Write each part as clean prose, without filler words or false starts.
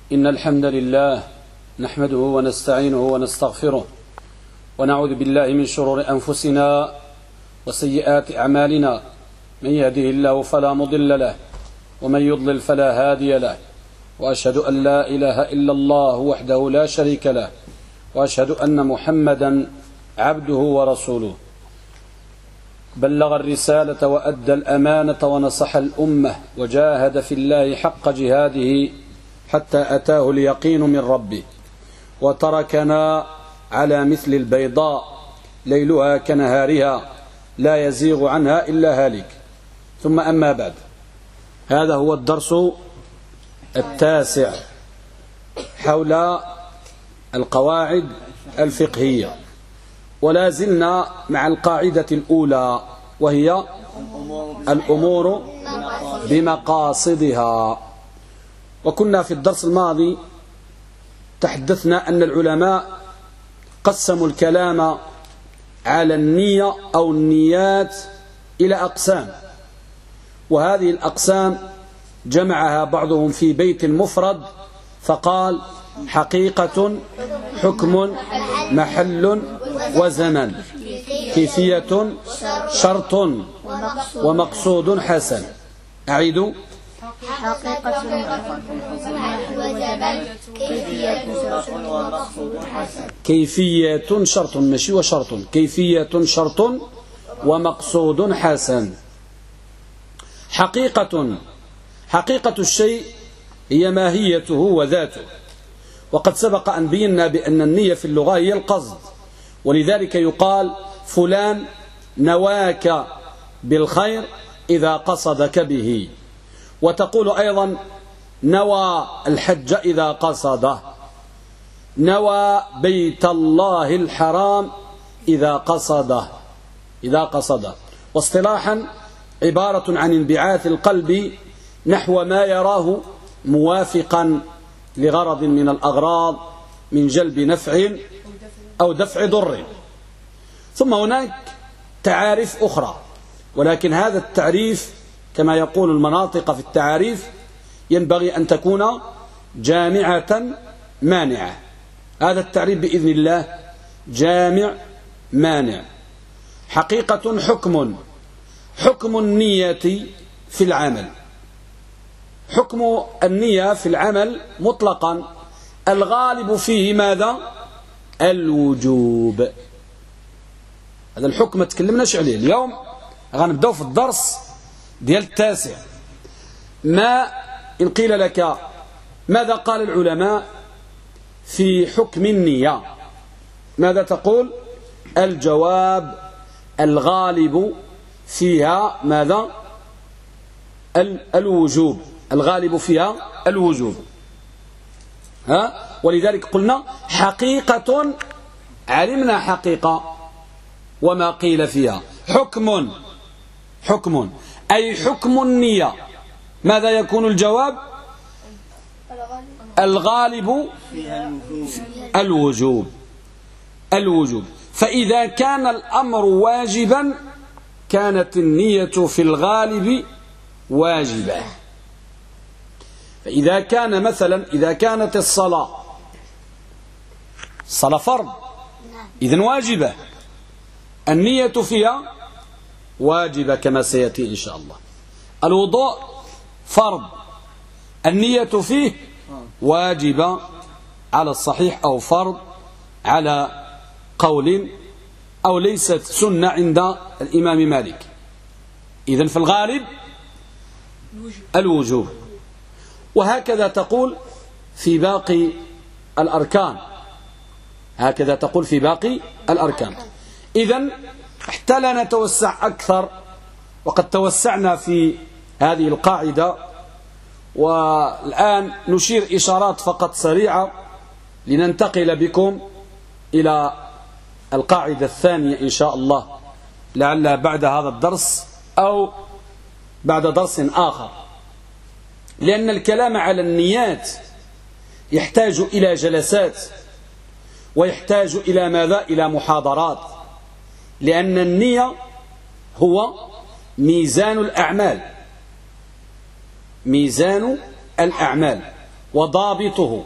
إن الحمد لله نحمده ونستعينه ونستغفره ونعوذ بالله من شرور أنفسنا وسيئات أعمالنا. من يهده الله فلا مضل له ومن يضلل فلا هادي له، وأشهد أن لا إله إلا الله وحده لا شريك له، وأشهد أن محمدا عبده ورسوله. بلغ الرسالة وأدى الأمانة ونصح الأمة وجاهد في الله حق جهاده حتى أتاه اليقين من ربه، وتركنا على مثل البيضاء ليلها كنهارها لا يزيغ عنها إلا هالك. ثم أما بعد، هذا هو الدرس التاسع حول القواعد الفقهية، ولا زلنا مع القاعدة الأولى وهي الأمور بمقاصدها. وكنا في الدرس الماضي تحدثنا أن العلماء قسموا الكلام على النية أو النيات إلى أقسام، وهذه الأقسام جمعها بعضهم في بيت مفرد فقال: حقيقة، حكم، محل، وزمن، كيفية، شرط، ومقصود حسن. أعيدوا: حقيقة، وزمن، كيفية، شرط، ومقصود حسن. كيفية شرط، ماشي وشرط، كيفية شرط ومقصود حسن. حقيقة الشيء هي ماهيته وذاته، وقد سبق أن بينا بأن النية في اللغة هي القصد، ولذلك يقال فلان نواك بالخير إذا قصدك به، وتقول أيضا نوى الحج إذا قصده، نوى بيت الله الحرام إذا قصده. واصطلاحا عبارة عن انبعاث القلب نحو ما يراه موافقا لغرض من الأغراض من جلب نفع أو دفع ضر. ثم هناك تعاريف أخرى، ولكن هذا التعريف كما يقول المناطق في التعاريف ينبغي أن تكون جامعة مانعة. هذا التعريف بإذن الله جامع مانع. حقيقة، حكم النية في العمل. حكم النية في العمل مطلقا الغالب فيه ماذا؟ الوجوب. هذا الحكم ما تكلمناش عليه اليوم، غنبداو في الدرس ديال التاسع. ما إن قيل لك ماذا قال العلماء في حكم النية، ماذا تقول؟ الجواب: الغالب فيها ماذا؟ الوجوب. الغالب فيها الوجوب. ولذلك قلنا حقيقة، علمنا حقيقة وما قيل فيها. حكم أي حكم النية، ماذا يكون الجواب؟ الغالب الوجوب. فإذا كان الأمر واجبا كانت النية في الغالب واجبة. فإذا كان مثلا إذا كانت الصلاة فرض إذن واجبة، النية فيها واجبة كما سيأتي إن شاء الله. الوضوء فرض، النية فيه واجبة على الصحيح أو فرض على قول، أو ليست سنة عند الإمام مالك. إذن في الغالب الوجوب. وهكذا تقول في باقي الأركان، إذن حتى لا نتوسع أكثر، وقد توسعنا في هذه القاعدة، والآن نشير إشارات فقط سريعة لننتقل بكم إلى القاعدة الثانية إن شاء الله، لعل بعد هذا الدرس أو بعد درس آخر، لأن الكلام على النيات يحتاج إلى جلسات، ويحتاج إلى ماذا؟ إلى محاضرات، لأن النية هو ميزان الأعمال، وضابطه.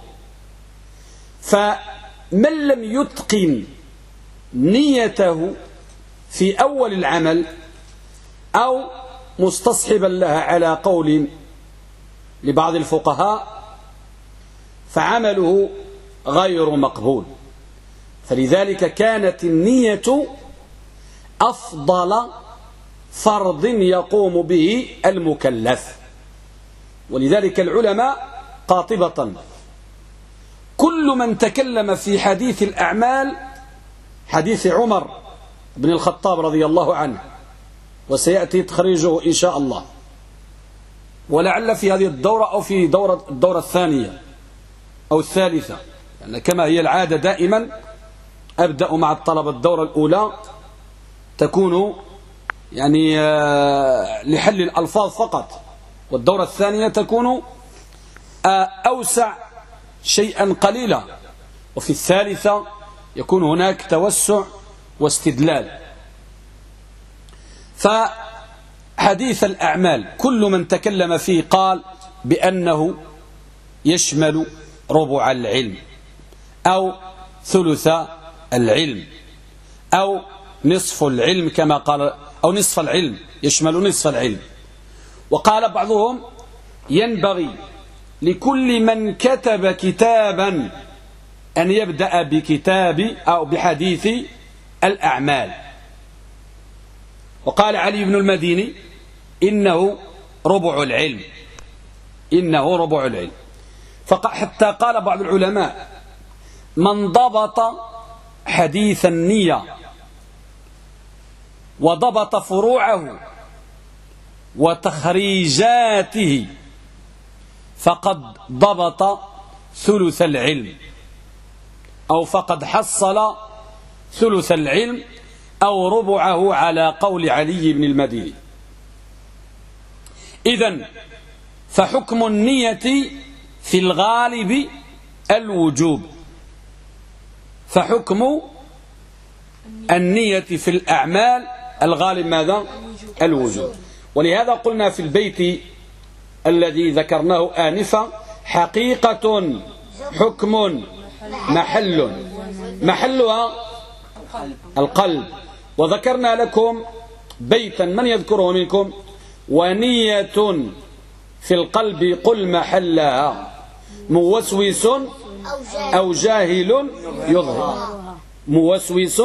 فمن لم يتقن نيته في أول العمل أو مستصحبا لها على قول لبعض الفقهاء فعمله غير مقبول. فلذلك كانت النية أفضل فرض يقوم به المكلف. ولذلك العلماء قاطبة كل من تكلم في حديث الأعمال، حديث عمر بن الخطاب رضي الله عنه، وسيأتي تخريجه إن شاء الله، ولعل في هذه الدورة أو في الدورة الثانية أو الثالثة، يعني كما هي العادة دائما أبدأ مع الطلبة الدورة الأولى تكون يعني لحل الألفاظ فقط، والدورة الثانية تكون أوسع شيئا قليلا، وفي الثالثة يكون هناك توسع واستدلال. فحديث الأعمال كل من تكلم فيه قال بأنه يشمل ربع العلم أو ثلث العلم أو نصف العلم كما قال، أو نصف العلم، يشمل نصف العلم. وقال بعضهم ينبغي لكل من كتب كتابا أن يبدأ بكتاب أو بحديث الأعمال. وقال علي بن المديني إنه ربع العلم، إنه ربع العلم. حتى قال بعض العلماء من ضبط حديث النية وضبط فروعه وتخريجاته فقد ضبط ثلث العلم، أو فقد حصل ثلث العلم أو ربعه على قول علي بن المديني. إذن فحكم النية في الغالب الوجوب، فحكم النية في الأعمال الغالب ماذا؟ الوجوب. ولهذا قلنا في البيت الذي ذكرناه آنفا حقيقة حكم محلها القلب. وذكرنا لكم بيتا من يذكره منكم؟ ونية في القلب قل محلها موسوس أو جاهل يظهر، موسوس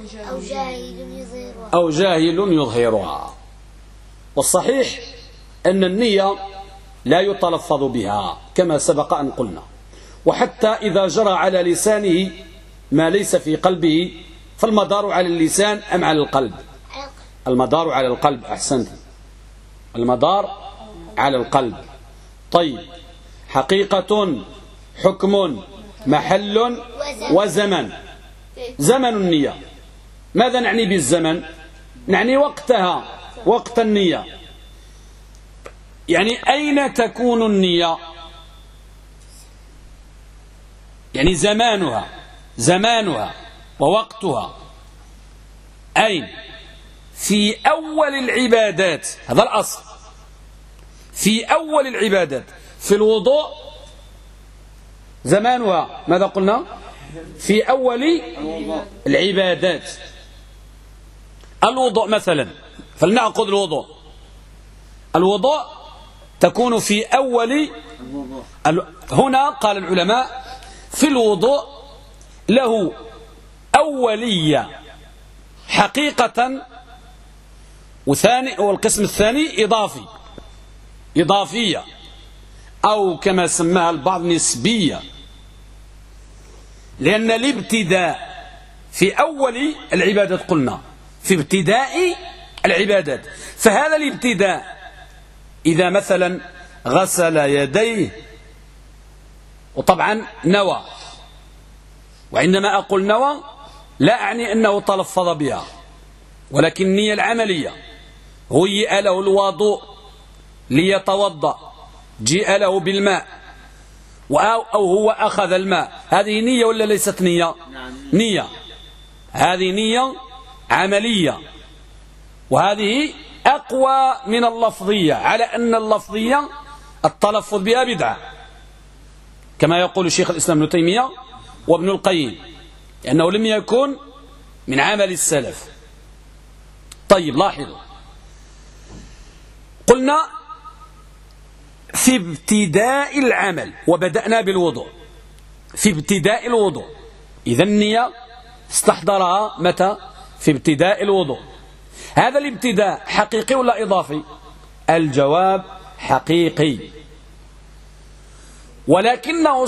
أو جاهل يظهرها. والصحيح أن النية لا يتلفظ بها كما سبق أن قلنا، وحتى إذا جرى على لسانه ما ليس في قلبه فالمدار على اللسان أم على القلب؟ المدار على القلب. أحسنت، المدار على القلب. طيب، حقيقة حكم محل وزمن. زمن النية ماذا نعني بالزمن؟ نعني وقتها، وقت النية. يعني أين تكون النية؟ يعني زمانها ووقتها أين؟ في أول العبادات، هذا الأصل، في أول العبادات. في الوضوء زمانها ماذا قلنا؟ في أول العبادات. الوضوء مثلا، فلنأخذ الوضوء تكون في أول. هنا قال العلماء في الوضوء له أولية حقيقة، والقسم الثاني إضافية، أو كما سماها البعض نسبية. لأن الابتداء في أول العبادات قلنا في ابتداء العبادات، فهذا الابتداء إذا مثلا غسل يديه وطبعا نوى، وعندما أقول نوى لا أعني أنه تلفظ بها، ولكن النية العملية. هيئ له الوضوء ليتوضأ، جيء له بالماء أو هو أخذ الماء، هذه نية ولا ليست نية؟ نية. هذه نية عملية، وهذه أقوى من اللفظية، على أن اللفظية التلفظ بها بدعة، كما يقول شيخ الإسلام ابن تيمية وابن القيم، لأنه لم يكن من عمل السلف. طيب لاحظوا، قلنا في ابتداء العمل وبدأنا بالوضوء، في ابتداء الوضوء، إذا النية استحضرها متى؟ في ابتداء الوضوء. هذا الابتداء حقيقي ولا إضافي؟ الجواب حقيقي، ولكنه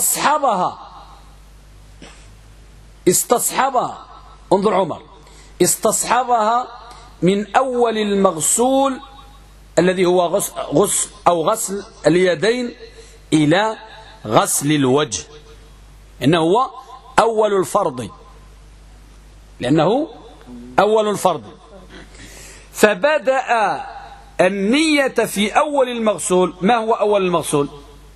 استصحبها انظر عمر، استصحبها من أول المغسول الذي هو غسل اليدين إلى غسل الوجه، إنه هو أول الفرض، لأنه أول الفرض. فبدأ النية في أول المغسول. ما هو أول المغسول؟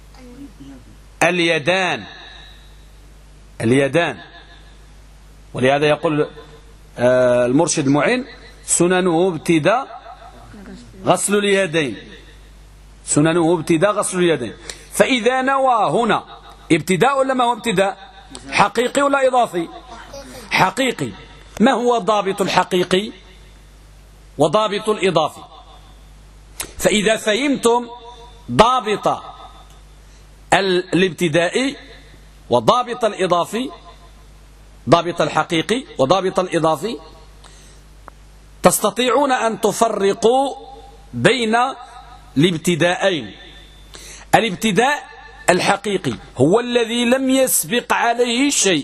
اليدان. ولهذا يقول المرشد المعين: سننه ابتداء غسل اليدين، سننه ابتداء غسل اليدين. فإذا نوى هنا ابتداء ولا ما هو ابتداء؟ حقيقي ولا إضافي؟ حقيقي. ما هو ضابط الحقيقي وضابط الإضافي؟ فإذا فهمتم ضابط الابتدائي وضابط الإضافي، ضابط الحقيقي وضابط الإضافي، تستطيعون أن تفرقوا بين الابتداءين. الابتداء الحقيقي هو الذي لم يسبق عليه شيء،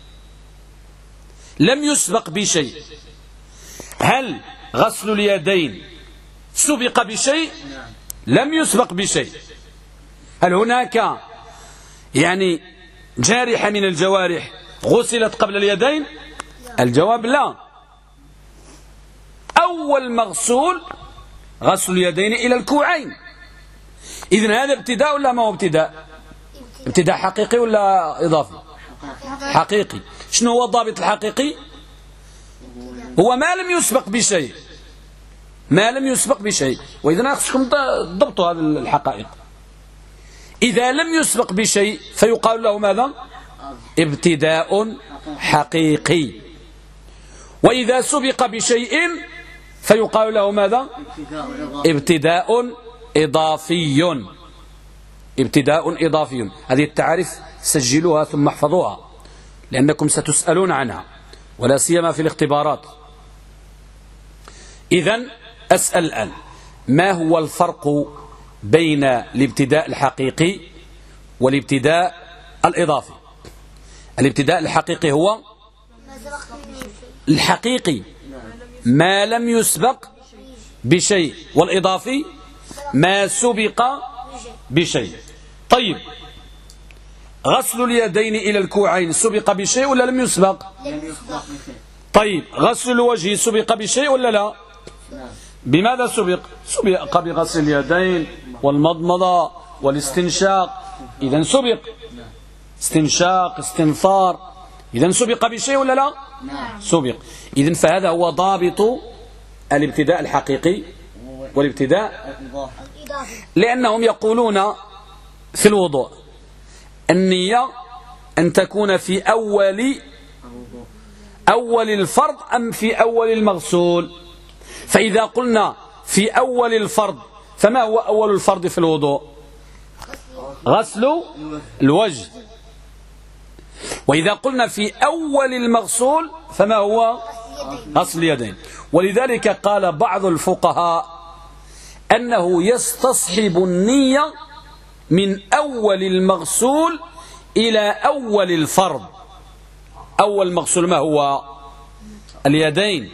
لم يسبق بشيء. هل غسل اليدين سبق بشيء؟ لم يسبق بشيء. هل هناك يعني جارحة من الجوارح غسلت قبل اليدين؟ الجواب لا. أول مغسول غسل اليدين إلى الكوعين. إذن هذا ابتداء ولا ما هو ابتداء؟ ابتداء حقيقي ولا إضافي؟ حقيقي. شنو هو الضابط الحقيقي؟ هو ما لم يسبق بشيء، ما لم يسبق بشيء. وإذن خصكم تضبطوا هذه الحقائق. إذا لم يسبق بشيء فيقال له ماذا؟ ابتداء حقيقي. وإذا سبق بشيء فيقال له ماذا؟ ابتداء إضافي. ابتداء إضافي. هذه التعاريف سجلوها ثم احفظوها، لأنكم ستسألون عنها ولا سيما في الاختبارات. إذن أسأل الآن: ما هو الفرق بين الابتداء الحقيقي والابتداء الإضافي؟ الابتداء الحقيقي هو الحقيقي ما لم يسبق بشيء، والإضافي ما سبق بشيء. طيب، غسل اليدين إلى الكوعين سبق بشيء ولا لم يسبق؟ طيب، غسل الوجه سبق بشيء ولا لا؟ بماذا سبق؟ سبق بغسل اليدين والمضمضة والاستنشاق. إذن سبق استنشاق استنثار، إذن سبق بشيء ولا لا؟ سبق. إذن فهذا هو ضابط الابتداء الحقيقي والابتداء، لأنهم يقولون في الوضوء النية أن تكون في أول الفرض أم في أول المغسول. فإذا قلنا في أول الفرض، فما هو أول الفرض في الوضوء؟ غسل الوجه. وإذا قلنا في أول المغسول فما هو؟ غسل اليدين. ولذلك قال بعض الفقهاء أنه يستصحب النية من أول المغسول إلى أول الفرض. أول المغسول ما هو؟ اليدين.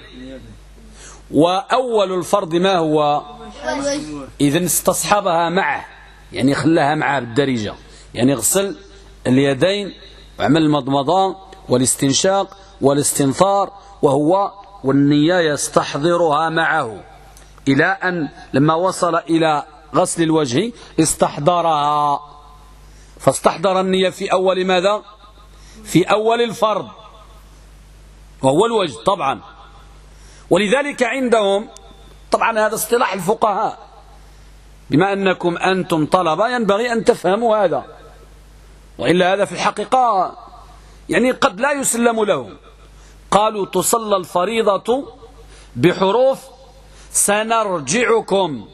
وأول الفرض ما هو؟ إذن استصحبها معه، يعني خلاها معه بالدرجة، يعني غسل اليدين وعمل المضمضة والاستنشاق والاستنثار، والنية يستحضرها معه إلى أن لما وصل إلى غسل الوجه استحضرها، فاستحضر النية في أول ماذا؟ في أول الفرض وهو الوجه طبعا. ولذلك عندهم طبعا هذا اصطلاح الفقهاء، بما أنكم أنتم طلبة ينبغي أن تفهموا هذا. وإلا هذا في الحقيقة يعني قد لا يسلم له. قالوا تصلى الفريضة بحروف سنرجعكم،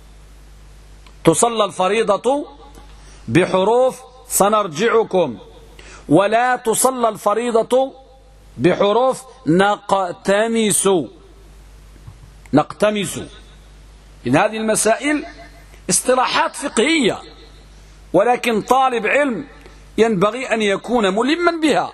تصلى الفريضة بحروف سنرجعكم، ولا تصلى الفريضة بحروف نقتمس. نقتمس. إن هذه المسائل اصطلاحات فقهية، ولكن طالب علم ينبغي أن يكون ملما بها.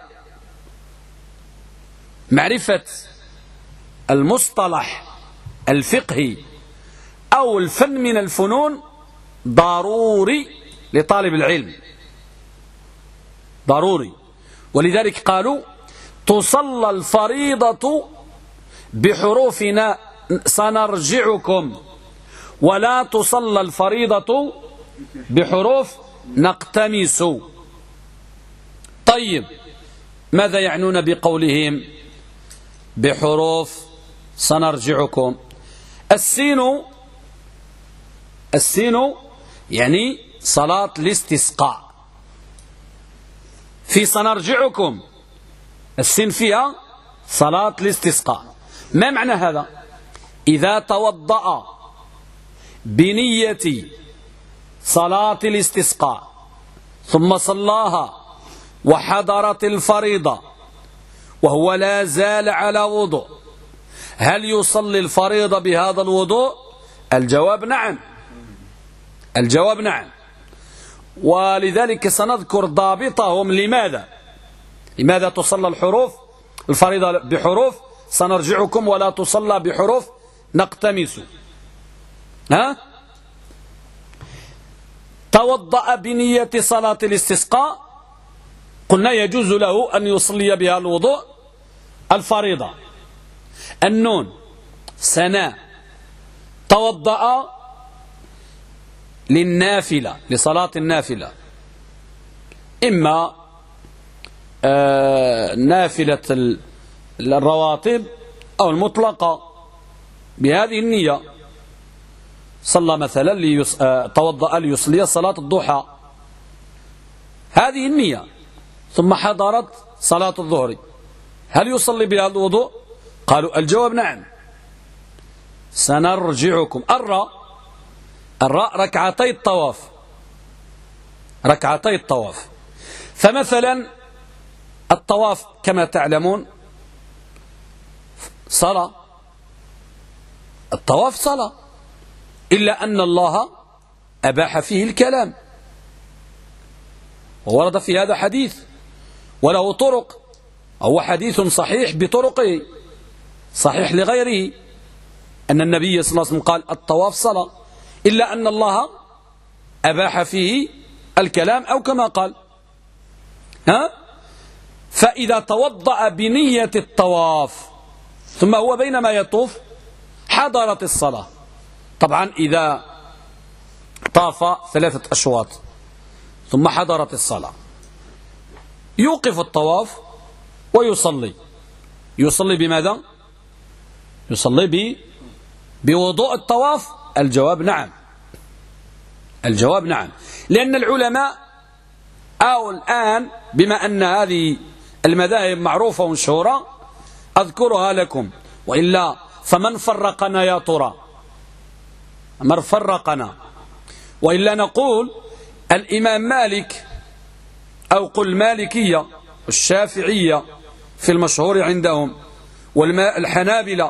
معرفة المصطلح الفقهي أو الفن من الفنون ضروري لطالب العلم، ضروري. ولذلك قالوا تصلى الفريضة بحروفنا سنرجعكم، ولا تصلى الفريضة بحروف نقتمس. طيب ماذا يعنون بقولهم بحروف سنرجعكم؟ السين يعني صلاة الاستسقاء. في سنرجعكم السين فيها صلاة الاستسقاء. ما معنى هذا؟ إذا توضأ بنية صلاة الاستسقاء ثم صلاها وحضرت الفريضة وهو لا زال على وضوء، هل يصلي الفريضة بهذا الوضوء؟ الجواب نعم. الجواب نعم. ولذلك سنذكر ضابطهم. لماذا تصلى الفريضة بحروف سنرجعكم ولا تصلى بحروف نقتمس؟ توضأ بنية صلاة الاستسقاء، قلنا يجوز له أن يصلي بها الوضوء الفريضة. النون سنا توضأ للنافلة، لصلاة النافلة، إما نافلة الرواتب أو المطلقة بهذه النية. صلى مثلا توضأ ليصلي صلاة الضحى، هذه النية، ثم حضرت صلاة الظهر، هل يصلي بها الوضوء؟ قالوا الجواب نعم. سنرجعكم. الراء ركعتي الطواف، ركعتي الطواف. فمثلا الطواف كما تعلمون صلاة، الطواف صلاة، إلا أن الله أباح فيه الكلام، وورد في هذا حديث وله طرق، هو حديث صحيح بطرقه، صحيح لغيره، أن النبي صلى الله عليه وسلم قال الطواف صلاة، إلا أن الله أباح فيه الكلام أو كما قال. فإذا توضأ بنية الطواف ثم هو بينما يطوف حضرت الصلاة. طبعا إذا طاف 3 أشواط ثم حضرت الصلاة يوقف الطواف ويصلي. يصلي بماذا؟ يصلي بوضوء الطواف. الجواب نعم. الجواب نعم، لأن العلماء أو الآن بما أن هذه المذاهب معروفة ومشهورة أذكرها لكم، وإلا فمن فرقنا يا ترى؟ من فرقنا؟ وإلا نقول الإمام مالك أو قل مالكية والشافعية في المشهور عندهم والحنابلة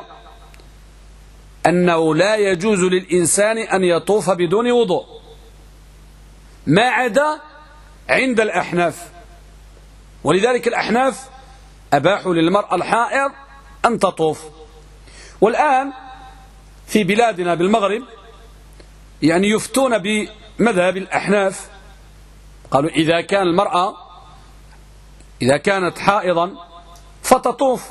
أنه لا يجوز للإنسان أن يطوف بدون وضوء، ما عدا عند الأحناف. ولذلك الأحناف أباحوا للمرأة الحائض أن تطوف. والآن في بلادنا بالمغرب يعني يفتون بمذهب الأحناف، قالوا إذا كان المرأة إذا كانت حائضا فتطوف.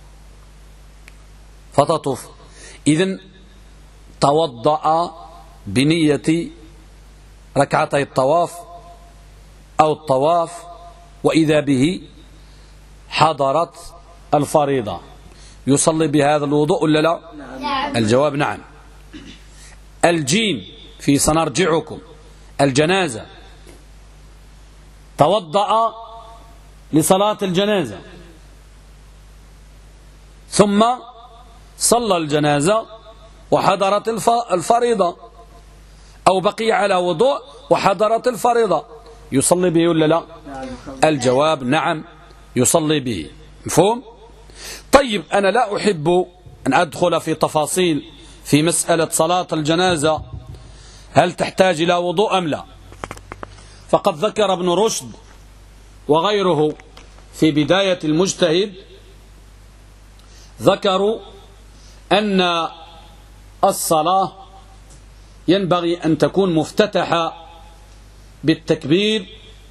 إذن توضأ بنية ركعتي الطواف أو الطواف وإذا به حضرت الفريضة، يصلي بهذا الوضوء ولا لا؟ نعم. الجواب نعم. الجيم في سنرجعكم الجنازة، توضأ لصلاة الجنازة ثم صلى الجنازة وحضرت الفريضة، أو بقي على وضوء وحضرت الفريضة، يصلي به ولا لا؟ الجواب نعم يصلي به. مفهوم؟ طيب أنا لا أحب أن أدخل في تفاصيل في مسألة صلاة الجنازة هل تحتاج إلى وضوء أم لا، فقد ذكر ابن رشد وغيره في بداية المجتهد، ذكروا أن الصلاة ينبغي أن تكون مفتتحة بالتكبير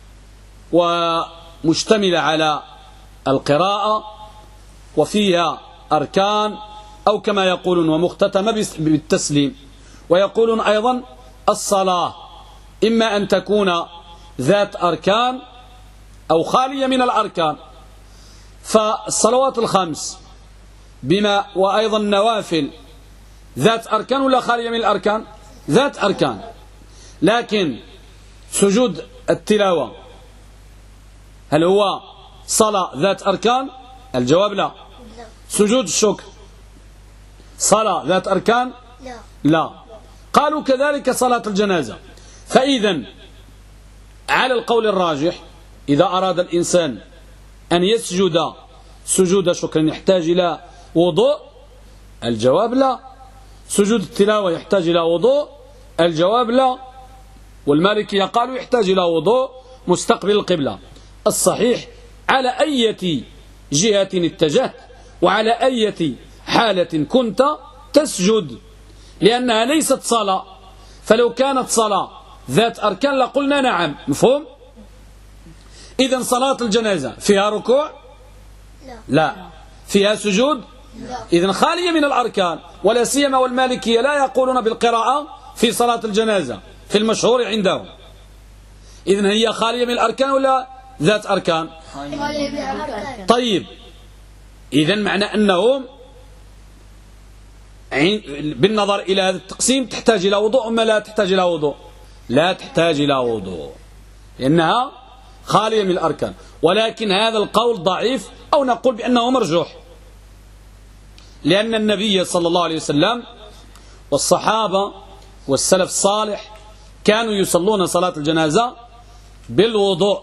ومشتملة على القراءة وفيها أركان، أو كما يقولون ومختتمة بالتسليم. ويقولون أيضا الصلاة إما أن تكون ذات أركان أو خالية من الأركان، فالصلوات الخمس بما وأيضا النوافل ذات أركان ولا خالية من الأركان؟ ذات أركان. لكن سجود التلاوة هل هو صلاة ذات أركان؟ الجواب لا. سجود الشكر صلاة ذات أركان؟ لا. قالوا كذلك صلاة الجنازة. فإذا على القول الراجح إذا أراد الإنسان أن يسجد سجود شكر يحتاج إلى وضوء؟ الجواب لا. سجود التلاوة يحتاج إلى وضوء؟ الجواب لا. والمالكية قالوا يحتاج إلى وضوء مستقبل القبلة. الصحيح على أي جهة اتجهت وعلى أي حالة كنت تسجد، لأنها ليست صلاة، فلو كانت صلاة ذات أركان لقلنا نعم. مفهوم؟ إذن صلاة الجنازة فيها ركوع؟ لا. فيها سجود؟ إذن خالية من الأركان، ولا سيما والمالكية لا يقولون بالقراءة في صلاة الجنازة في المشهور عندهم. إذن هي خالية من الأركان ولا ذات أركان؟ طيب إذن معنى أنهم بالنظر إلى هذا التقسيم تحتاج إلى وضوء أم لا تحتاج إلى وضوء؟ لا تحتاج إلى وضوء لأنها خالية من الأركان. ولكن هذا القول ضعيف، أو نقول بأنه مرجوح، لأن النبي صلى الله عليه وسلم والصحابة والسلف الصالح كانوا يصلون صلاة الجنازة بالوضوء.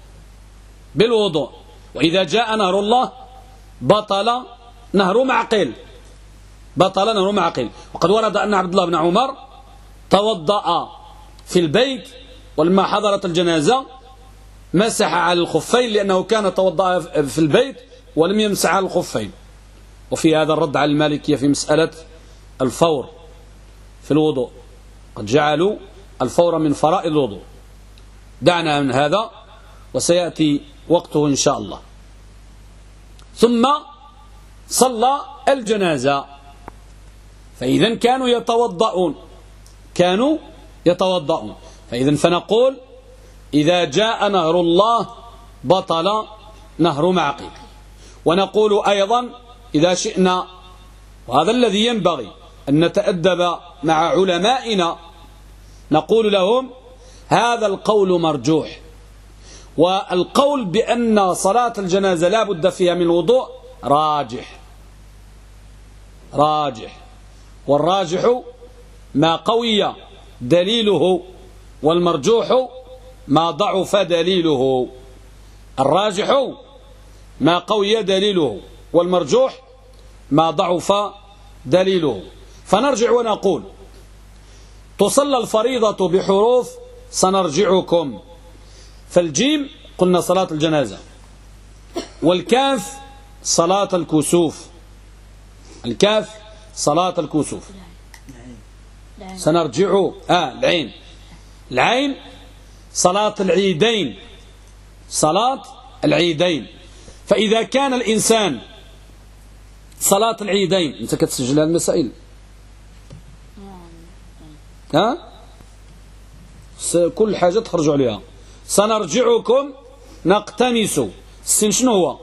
وإذا جاء نهر الله بطل نهر معقل. وقد ورد أن عبد الله بن عمر توضأ في البيت، ولما حضرت الجنازة مسح على الخفين، لأنه كان توضأ في البيت ولم يمسح على الخفين. وفي هذا الرد على المالكية في مسألة الفور في الوضوء، قد جعلوا الفور من فرائض الوضوء. دعنا من هذا وسيأتي وقته إن شاء الله. ثم صلى الجنازة، فإذا كانوا يتوضؤون. فإذا فنقول إذا جاء نهر الله بطل نهر معقل. ونقول أيضا إذا شئنا، وهذا الذي ينبغي أن نتأدب مع علمائنا، نقول لهم هذا القول مرجوح، والقول بأن صلاة الجنازة لا بد فيها من وضوء راجح. والراجح ما قوي دليله، والمرجوح ما ضعف دليله. الراجح ما قوي دليله، والمرجوح ما ضعف دليله. فنرجع ونقول تصلى الفريضة بحروف سنرجعكم. فالجيم قلنا صلاة الجنازة، والكاف صلاة الكسوف. سنرجع العين صلاة العيدين. فإذا كان الإنسان صلاة العيدين، أنت كتسجل هذه المسائل كل حاجة تخرج عليها. سنرجعكم نقتنس. السن شنو هو؟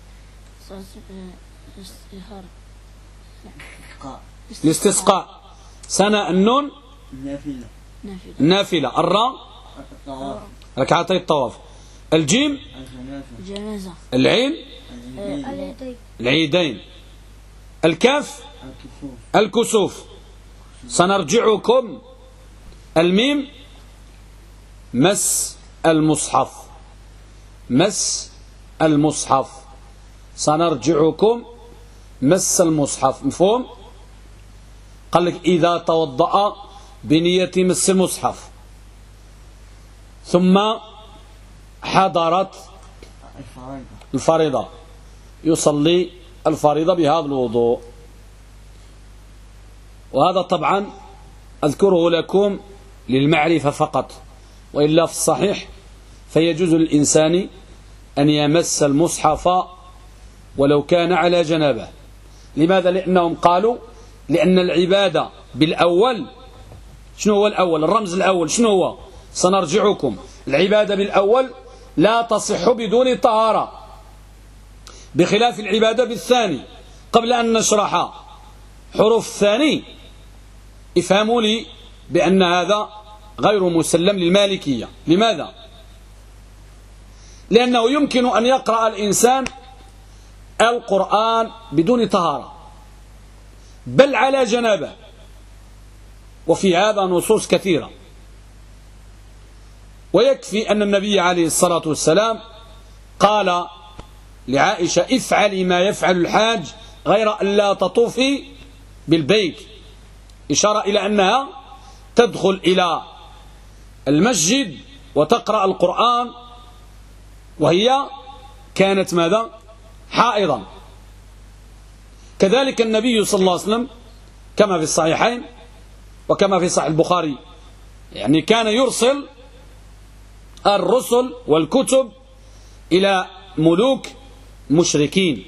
الاستسقاء. سنة النون نافلة. الراء ركعتي الطواف. الجيم الجنازة. العين اليدين. العيدين. الكاف الكسوف. سنرجعكم. الميم مس المصحف. مس المصحف. سنرجعكم مس المصحف. مفهوم؟ قال لك إذا توضأ بنية مس المصحف ثم حضرت الفريضة يصلي الفريضة بهذا الوضوء. وهذا طبعا أذكره لكم للمعرفة فقط، وإلا في الصحيح فيجوز للإنسان أن يمس المصحف ولو كان على جنابه. لماذا؟ لأنهم قالوا لأن العبادة بالأول. شنو هو الأول؟ الرمز الأول شنو هو؟ سنرجعكم. العبادة بالأول لا تصح بدون طهارة، بخلاف العبادة بالثاني. قبل أن نشرح حروف الثاني افهموا لي بأن هذا غير مسلم للمالكية. لماذا؟ لأنه يمكن أن يقرأ الإنسان القرآن بدون طهارة بل على جنابه، وفي هذا نصوص كثيرة. ويكفي أن النبي عليه الصلاة والسلام قال لعائشة افعلي ما يفعل الحاج غير أن لا تطوفي بالبيت، إشارة إلى أنها تدخل إلى المسجد وتقرأ القرآن وهي كانت ماذا؟ حائضا. كذلك النبي صلى الله عليه وسلم كما في الصحيحين وكما في صحيح البخاري يعني كان يرسل الرسل والكتب إلى ملوك مشركين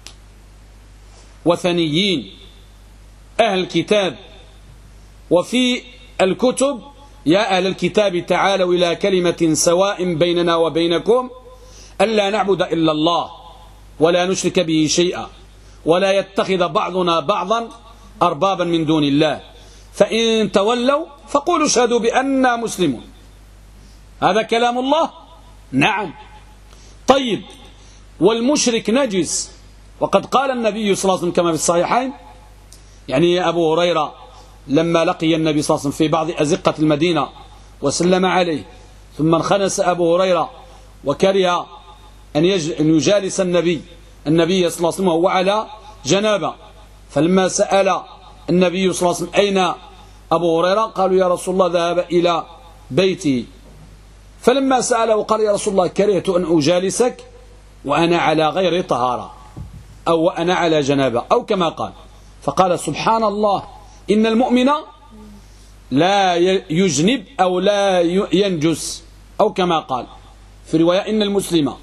وثنيين أهل الكتاب. وفي الكتب يا أهل الكتاب تعالوا إلى كلمة سواء بيننا وبينكم ألا نعبد إلا الله ولا نشرك به شيئا ولا يتخذ بعضنا بعضا أربابا من دون الله فإن تولوا فقولوا اشهدوا بأننا مسلمون. هذا كلام الله؟ نعم. طيب، والمشرك نجس، وقد قال النبي صلى الله عليه وسلم كما في الصحيحين يعني أبو هريرة لما لقي النبي صلى الله عليه وسلم في بعض أزقة المدينة وسلم عليه ثم انخنس أبو هريرة وكره أن يجالس النبي صلى الله عليه وسلم وهو على جنابه، فلما سأل النبي صلى الله عليه وسلم أين أبو هريرة قالوا يا رسول الله ذهب إلى بيته. فلما سأله قال يا رسول الله كرهت أن أجالسك وأنا على غير طهارة أو وأنا على جنابه أو كما قال. فقال سبحان الله إن المؤمن لا يجنب أو لا ينجس أو كما قال في رواية إن المسلم.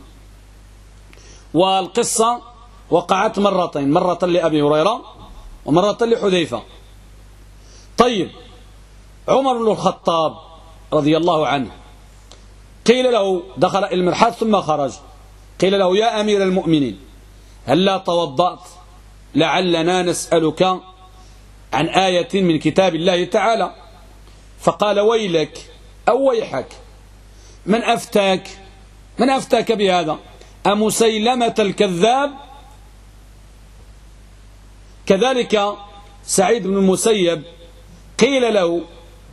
والقصة وقعت مرتين، مرة لأبي هريرة ومرة لحذيفة. طيب، عمر بن الخطاب رضي الله عنه قيل له دخل المرحاض ثم خرج، قيل له يا أمير المؤمنين هل لا توضأت لعلنا نسألك عن آية من كتاب الله تعالى؟ فقال ويلك أو ويحك من أفتاك بهذا أمسيلمة الكذاب؟ كذلك سعيد بن المسيب قيل له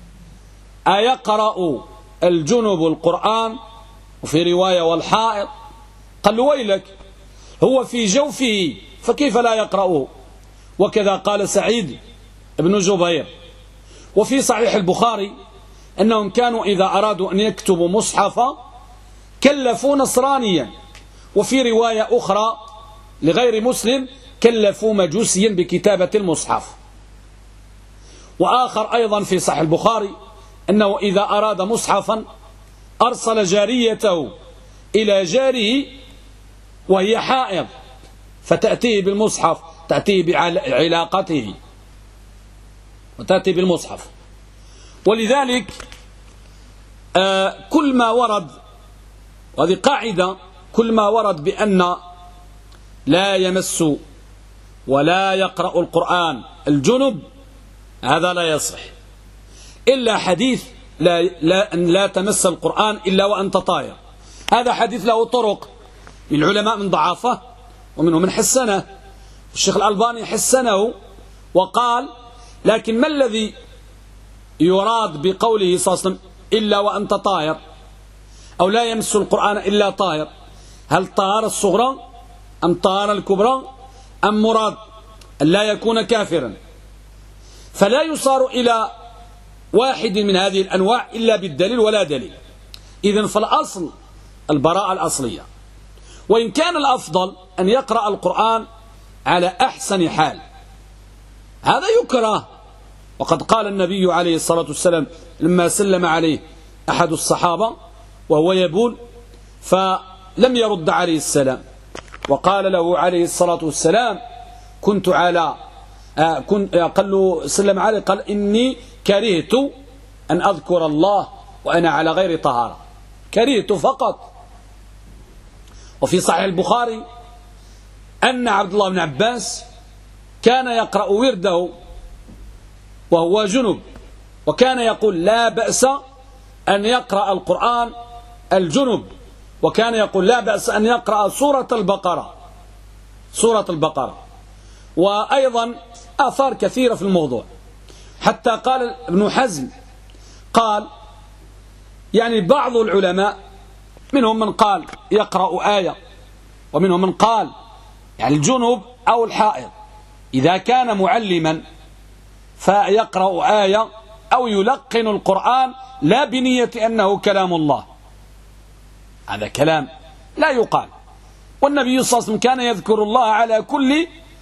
أيقرأ الجنب القرآن؟ وفي رواية والحائط. قال له ويلك هو في جوفه فكيف لا يقرأه؟ وكذا قال سعيد بن جبير. وفي صحيح البخاري أنهم كانوا إذا أرادوا أن يكتبوا مصحفا كلفوا نصرانيا، وفي رواية أخرى لغير مسلم كلفوا مجوسيا بكتابة المصحف. وآخر أيضا في صحيح البخاري أنه إذا أراد مصحفا أرسل جاريته إلى جاره وهي حائض فتأتيه بالمصحف، تأتيه بعلاقته وتأتي بالمصحف. ولذلك كل ما ورد، وهذه قاعدة، كل ما ورد بأن لا يمس ولا يقرأ القرآن الجنب هذا لا يصح، إلا حديث لا تمس القرآن إلا وأنت طاهر. هذا حديث له طرق من العلماء من ضعافه ومنهم من حسنه. الشيخ الألباني حسنه وقال: لكن ما الذي يراد بقوله صلى الله عليه وسلم إلا وأنت طاهر، أو لا يمس القرآن إلا طاهر؟ هل طهارة الصغرى أم طهارة الكبرى أم مراد أن لا يكون كافرا؟ فلا يصار إلى واحد من هذه الأنواع إلا بالدليل ولا دليل. إذن فالأصل البراءة الأصلية، وإن كان الأفضل أن يقرأ القرآن على أحسن حال هذا يكره. وقد قال النبي عليه الصلاة والسلام لما سلم عليه أحد الصحابة وهو يبول فلم يرد عليه السلام، وقال له عليه الصلاة والسلام: كنت على قال له سلم عليه، قال: إني كرهت أن أذكر الله وأنا على غير طهارة، كرهت فقط. وفي صحيح البخاري أن عبد الله بن عباس كان يقرأ ورده وهو جنب، وكان يقول: لا بأس أن يقرأ القرآن الجنب، وكان يقول: لا بأس أن يقرأ سورة البقرة. وأيضا آثار كثيرة في الموضوع، حتى قال ابن حزم قال يعني بعض العلماء منهم من قال يقرأ آية، ومنهم من قال يعني الجنوب أو الحائض إذا كان معلما فيقرأ آية أو يلقن القرآن لا بنية أنه كلام الله، هذا كلام لا يقال. والنبي صلى الله عليه وسلم كان يذكر الله على كل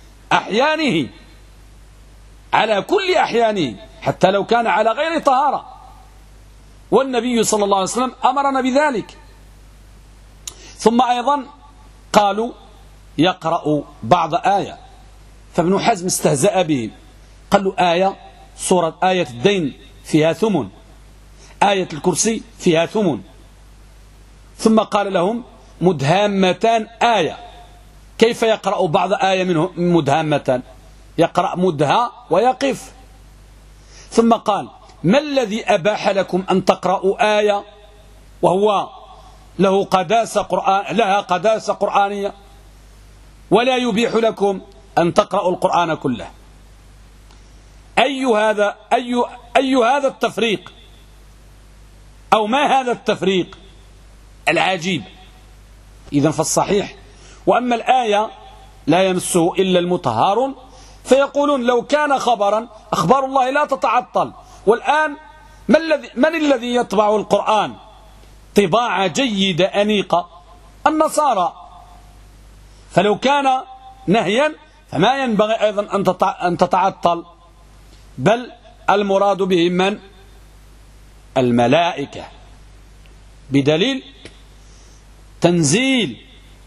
أحيانه حتى لو كان على غير طهارة، والنبي صلى الله عليه وسلم أمرنا بذلك. ثم أيضا قالوا يقرأ بعض آية، فابن حزم استهزأ به، قال له آية الدين فيها ثمن، آية الكرسي فيها ثمن. ثم قال لهم مدهامتان آية، كيف يقرأ بعض آية منه مدهامتان؟ يقرأ مدها ويقف. ثم قال: ما الذي أباح لكم أن تقرأوا آية وهو لها قداسة قرآنية، ولا يبيح لكم أن تقرأوا القرآن كله؟ أي هذا التفريق، أو ما هذا التفريق العجيب؟ إذن فالصحيح. وأما الآية لا يمسه إلا المطهرون، فيقولون لو كان خبرا أخبار الله لا تتعطل. والآن من الذي يطبع القرآن طباعة جيدة أنيقة؟ النصارى. فلو كان نهيا فما ينبغي أيضا أن تتعطل، بل المراد بهم من؟ الملائكة، بدليل تنزيل.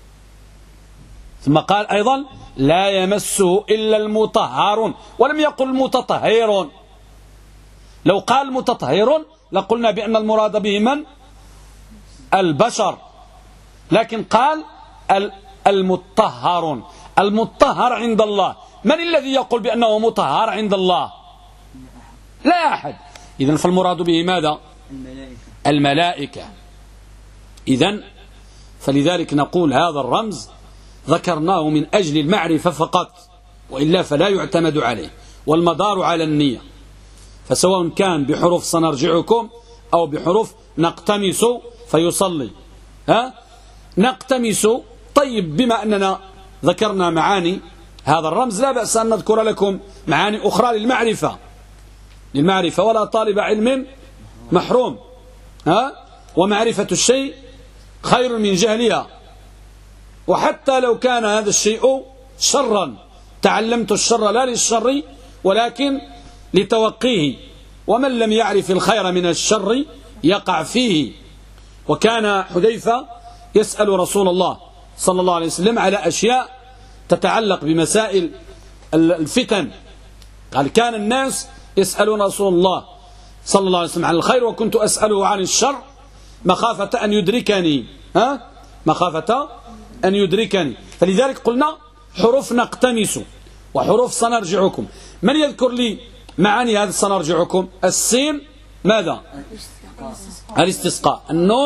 ثم قال أيضا: لا يمسه إلا المطهرون، ولم يقل المتطهرون. لو قال المتطهرون لقلنا بأن المراد به من؟ البشر، لكن قال المطهرون. المطهر عند الله، من الذي يقول بأنه مطهر عند الله؟ لا أحد. إذن فالمراد به ماذا؟ الملائكة. إذن فلذلك نقول هذا الرمز ذكرناه من أجل المعرفة فقط، وإلا فلا يعتمد عليه، والمدار على النية. فسواء كان بحروف سنرجعكم أو بحروف نقتمس فيصلي، نقتمس. طيب، بما أننا ذكرنا معاني هذا الرمز لا بأس أن نذكر لكم معاني أخرى للمعرفة، ولا طالب علم محروم. ومعرفة الشيء خير من جهلها، وحتى لو كان هذا الشيء شرا تعلمت الشر لا للشر ولكن لتوقيه، ومن لم يعرف الخير من الشر يقع فيه. وكان حذيفة يسأل رسول الله صلى الله عليه وسلم على أشياء تتعلق بمسائل الفتن. قال: كان الناس يسألون رسول الله صلى الله عليه وسلم عن الخير، وكنت أسأله عن الشر مخافة أن يدركني. مخافة أن يدركني. فلذلك قلنا حروف نقتمس وحروف سنرجعكم. من يذكر لي معاني هذا سنرجعكم؟ السين ماذا؟ الاستسقاء. النون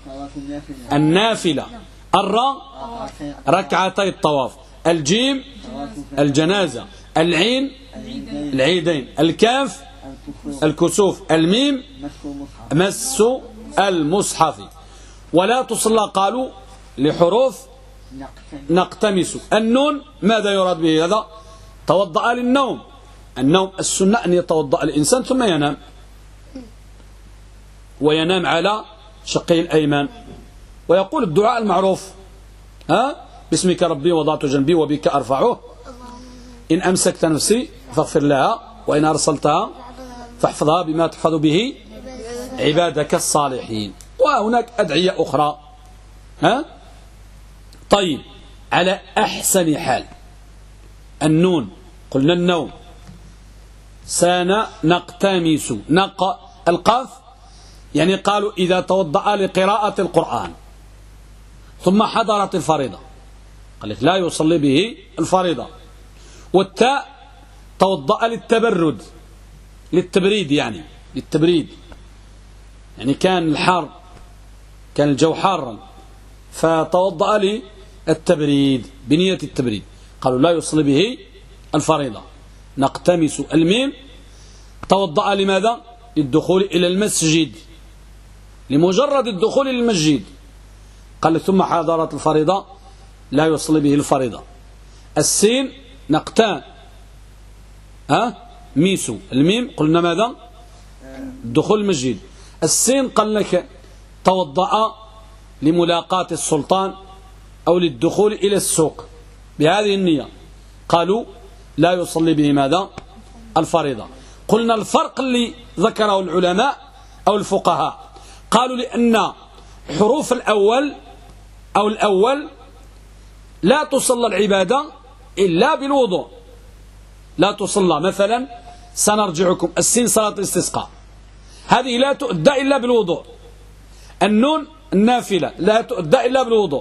النافلة. الراء ركعتي الطواف. الجيم الجنازة. العين العيدين. الكاف الكسوف. الميم مس المصحف. ولا تصلى قالوا لحروف نقتمس. النون ماذا يراد به هذا؟ توضأ للنوم. النوم السنة أن يتوضأ الإنسان ثم ينام، وينام على شقه الأيمن ويقول الدعاء المعروف: باسمك ربي وضعت جنبي وبك أرفعه، إن أمسكت نفسي فاغفر لها، وإن أرسلتها فاحفظها بما تحفظ به عبادك الصالحين. وهناك أدعية أخرى. طيب، على أحسن حال النون قلنا النوم، نقتمس القاف يعني قالوا إذا توضأ لقراءة القرآن ثم حضرت الفريضة، قال لك لا يصلي به الفريضة. والتاء توضأ للتبريد يعني للتبريد، يعني كان الحار، كان الجو حارا فتوضأ للتبريد بنية التبريد، قالوا لا يصلي به الفريضة. نقتمس. الميم توضأ لماذا؟ للدخول إلى المسجد، لمجرد الدخول للمسجد، قال ثم حضرت الفريضة لا يصلي به الفريضة. السين نقتان ميسو. الميم قلنا ماذا؟ دخول المسجد. السين قال لك توضأ لملاقاة السلطان أو للدخول إلى السوق بهذه النية، قالوا لا يصلي به ماذا؟ الفريضة. قلنا الفرق اللي ذكره العلماء أو الفقهاء، قالوا لأن حروف الأول لا تصلى العبادة إلا بالوضوء، لا تصلى. مثلا سنرجعكم السين صلاة الاستسقاء، هذه لا تؤدى إلا بالوضوء. النون النافلة لا تؤدى إلا بالوضوء.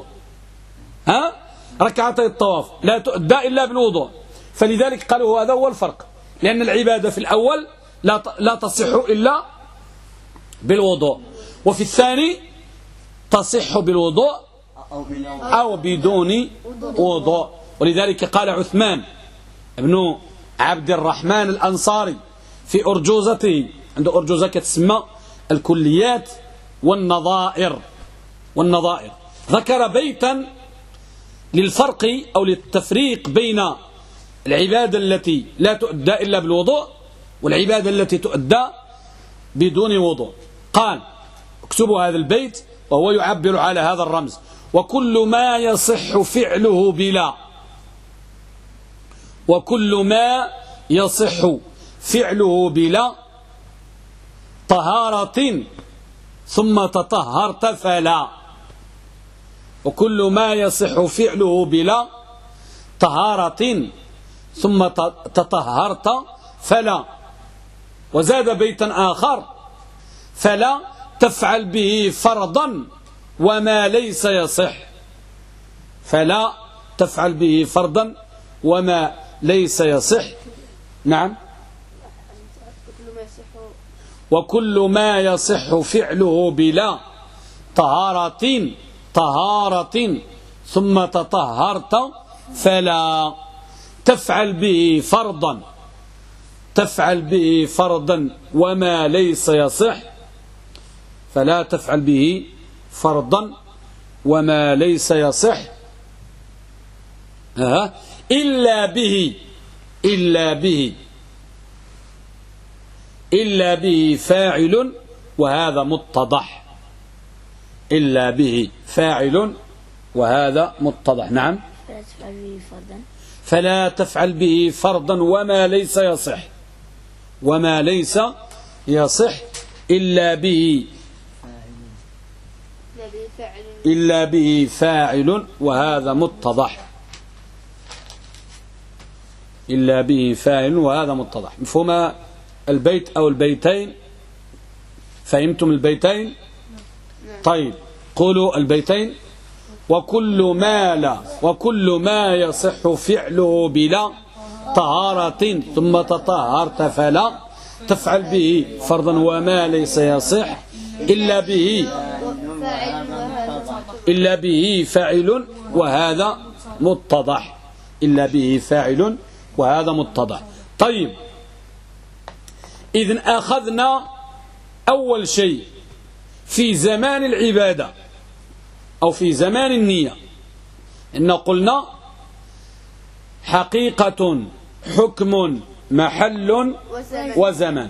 ركعتي الطواف لا تؤدى إلا بالوضوء. فلذلك قالوا هذا هو الفرق، لأن العبادة في الأول لا تصح إلا بالوضوء، وفي الثاني تصح بالوضوء أو بدون وضوء. ولذلك قال عثمان ابن عبد الرحمن الأنصاري في أرجوزته، عنده أرجوزة تسمى الكليات والنظائر، ذكر بيتا للفرق أو للتفريق بين العبادة التي لا تؤدى إلا بالوضوء والعبادة التي تؤدى بدون وضوء. قال: اكتبوا هذا البيت وهو يعبر على هذا الرمز: وكل ما يصح فعله بلا طهارة ثم تطهرت فلا. وكل ما يصح فعله بلا طهارة ثم تطهرت فلا. وزاد بيتا آخر: فلا تفعل به فرضا وما ليس يصح. فلا تفعل به فرضا وما ليس يصح. نعم. وكل ما يصح فعله بلا طهارة ثم تطهرت فلا تفعل به فرضا وما ليس يصح. فلا تفعل به فرضا وما ليس يصح إلا به فاعل وهذا متضح. إلا به فاعل وهذا متضح. نعم. فلا تفعل به فرضا وما ليس يصح إلا به فاعل وهذا متضح. إلا به فاعل وهذا متضح. مفهوم البيت أو البيتين؟ فهمتم البيتين؟ طيب، قولوا البيتين. وكل ما يصح فعله بلا طهارة ثم تطهرت فلا تفعل به فرضا وما ليس يصح إلا به إلا به فاعل وهذا متضح. إلا به فاعل وهذا متضح. طيب، إذن أخذنا أول شيء في زمان العبادة أو في زمان النية إن قلنا حقيقة حكم محل وزمان.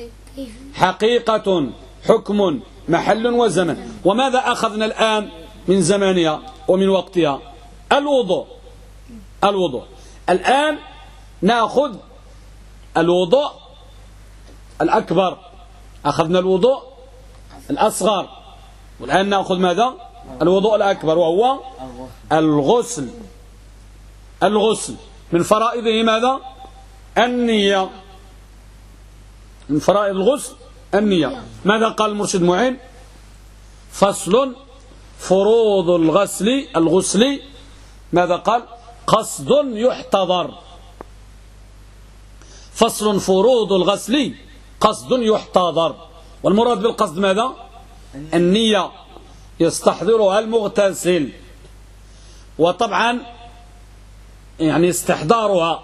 حقيقة حكم محل وزمن. وماذا أخذنا الآن من زمانها ومن وقتها؟ الوضوء. الآن نأخذ الوضوء الأكبر، أخذنا الوضوء الأصغر، والآن نأخذ ماذا؟ الوضوء الأكبر، وهو الغسل. من فرائضه ماذا؟ النية. من فرائض الغسل النية. ماذا قال المرشد معين؟ فصل فروض الغسل ماذا قال؟ قصد يحتضر. فصل فروض الغسل قصد يحتضر. والمراد بالقصد ماذا؟ النية يستحضرها المغتسل. وطبعا يعني استحضارها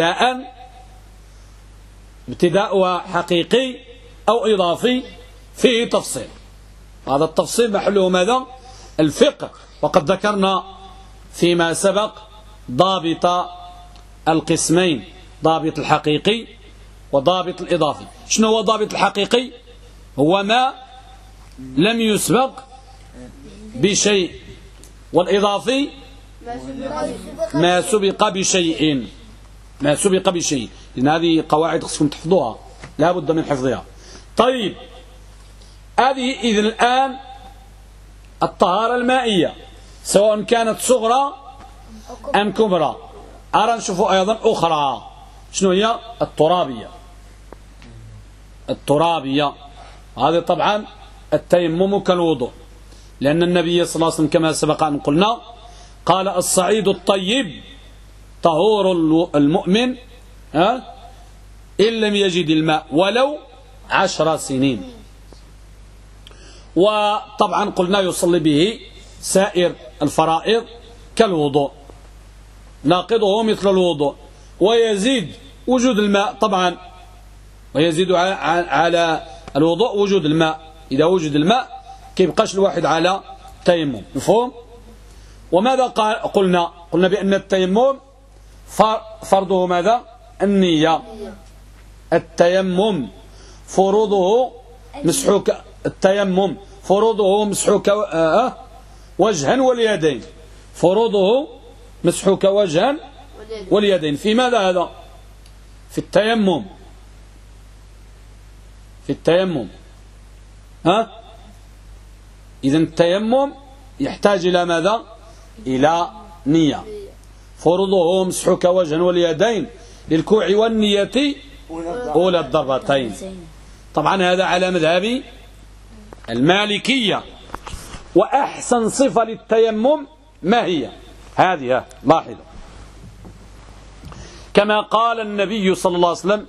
ابتداؤها حقيقي أو إضافي فيه تفصيل. هذا التفصيل محله ماذا؟ الفقه. وقد ذكرنا فيما سبق ضابط القسمين، ضابط الحقيقي وضابط الإضافي. شنو هو ضابط الحقيقي؟ هو ما لم يسبق بشيء، والإضافي ما سبق بشيء. لأن هذه قواعد خصكم تحفظوها، لا بد من حفظها. طيب، هذه إذن الآن الطهارة المائية سواء كانت صغرى أم كبرى. أرى نشوفوا أيضا أخرى. شنو هي؟ الترابية. هذه طبعا التيمم كالوضوء، لأن النبي صلى الله عليه وسلم كما سبق أن قلنا قال الصعيد الطيب طهور المؤمن إن لم يجد الماء ولو 10 سنين. وطبعا قلنا يصلي به سائر الفرائض كالوضوء، ناقضه مثل الوضوء. ويزيد وجود الماء طبعا، ويزيد على الوضوء وجود الماء. إذا وجد الماء كيبقاش الواحد على تيمم. مفهوم؟ وماذا قلنا بأن التيمم فرضه ماذا؟ النية. التيمم فروضه مسحك وجها واليدين. فروضه مسحك وجها واليدين. في ماذا هذا؟ في التيمم. إذن التيمم يحتاج إلى ماذا؟ إلى نية. فرضه مسحك وجها واليدين للكوع والنية أولى الضربتين. طبعا هذا على مذهب المالكية. وأحسن صفة للتيمم ما هي؟ هذه لاحظوا، كما قال النبي صلى الله عليه وسلم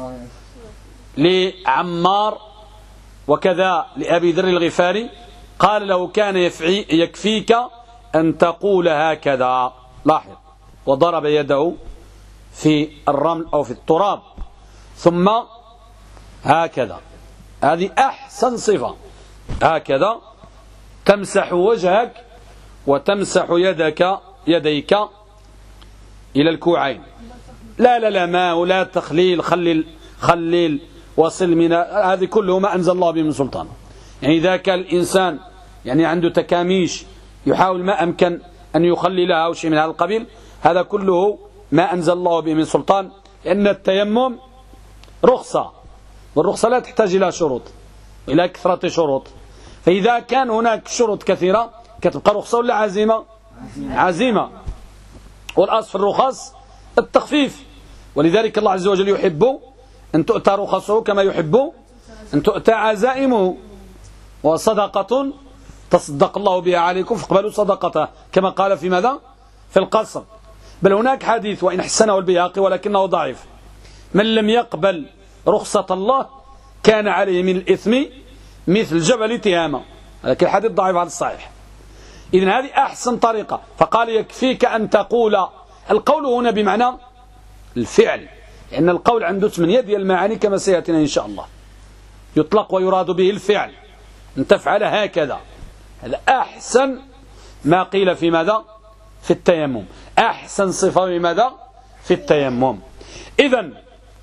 لعمار وكذا لأبي ذر الغفاري، قال له كان يكفيك أن تقول هكذا. لاحظ، وضرب يده في الرمل أو في التراب ثم هكذا. هذه أحسن صفة. هكذا تمسح وجهك وتمسح يديك إلى الكوعين. لا ماء ولا تخليل، خليل وصل من هذه كله ما أنزل الله به من سلطان. يعني إذا كان الإنسان يعني عنده تكاميش يحاول ما أمكن أن يخللها أو شيء من هذا القبيل، هذا كله ما أنزل الله به من سلطان، لأن التيمم رخصة، والرخصة لا تحتاج إلى شروط، إلى كثرة شروط. فإذا كان هناك شروط كثيرة كتبقى رخصة ولا عزيمة. والأصل في الرخص التخفيف، ولذلك الله عز وجل يحب أن تؤتى رخصه كما يحب أن تؤتى عزائمه. وصدقة تصدق الله بها عليكم فاقبلوا صدقته، كما قال في ماذا؟ في القصر. بل هناك حديث وإن حسنه البيهقي ولكنه ضعيف: من لم يقبل رخصة الله كان عليه من الإثم مثل جبل تهامة. لكن الحديث ضعيف على الصحيح. إذن هذه أحسن طريقة. فقال يكفيك أن تقول. القول هنا بمعنى الفعل، لأن القول عنده 8 ديال المعاني كما سيأتينا إن شاء الله. يطلق ويراد به الفعل، أن تفعل هكذا. هذا أحسن ما قيل في ماذا؟ في التيمم. أحسن صفة في ماذا؟ في التيمم. إذن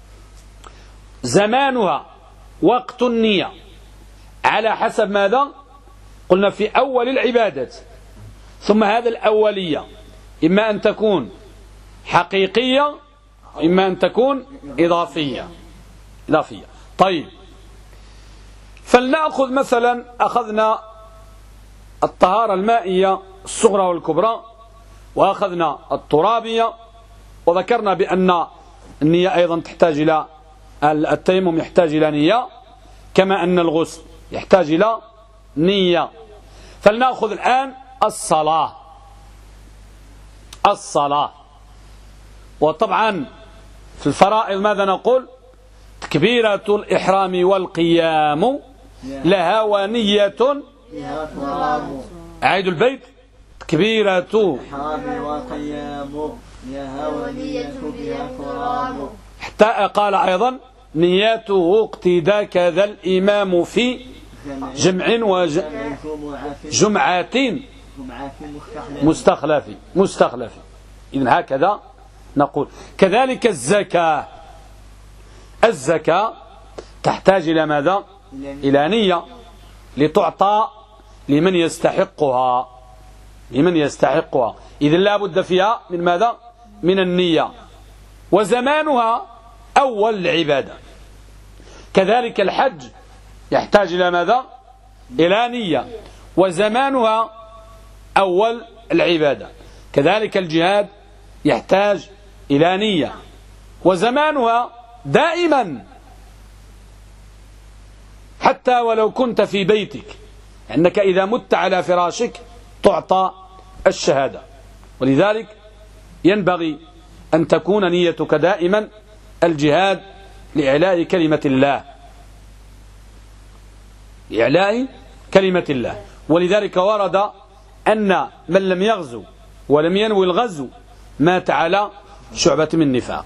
زمانها وقت النية على حسب ماذا؟ قلنا في أول العبادة. ثم هذا الأولية إما أن تكون حقيقية وإما أن تكون إضافية. طيب، فلنأخذ مثلا، أخذنا الطهارة المائية الصغرى والكبرى، وأخذنا الترابية، وذكرنا بأن النية أيضا تحتاج إلى التيمم، يحتاج إلى نية، كما أن الغسل يحتاج إلى نية. فلنأخذ الآن الصلاة. وطبعا في الفرائض ماذا نقول؟ تكبيرة الإحرام والقيام لها ونية. أعيد البيت. تكبيرة الإحرام والقيام لها ونية بها تراب. حتى قال أيضا نيته اقتداء كذا الإمام في جمع وجمعات مستخلف. إذن هكذا نقول. كذلك الزكاة تحتاج إلى ماذا؟ إلى نية لتعطى لمن يستحقها. إذن لا بد فيها من ماذا؟ من النية. وزمانها أول العبادة. كذلك الحج يحتاج إلى ماذا؟ إلى نية، وزمانها أول العبادة. كذلك الجهاد يحتاج إلى نية، وزمانها دائما، حتى ولو كنت في بيتك، أنك إذا مت على فراشك تعطى الشهادة. ولذلك ينبغي أن تكون نيتك دائما الجهاد لإعلاء كلمة الله، ولذلك ورد أن من لم يغزو ولم ينوي الغزو مات على شعبة من نفاق.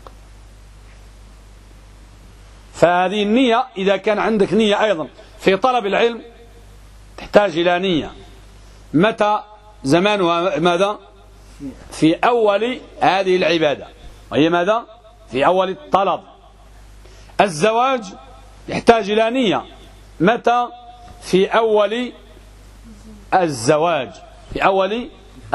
فهذه النية إذا كان عندك نية أيضا في طلب العلم تحتاج إلى نية. متى زمانها؟ ماذا؟ في أول هذه العبادة، وهي ماذا؟ في أول الطلب. الزواج يحتاج إلى نية. متى؟ في أول الزواج، في أول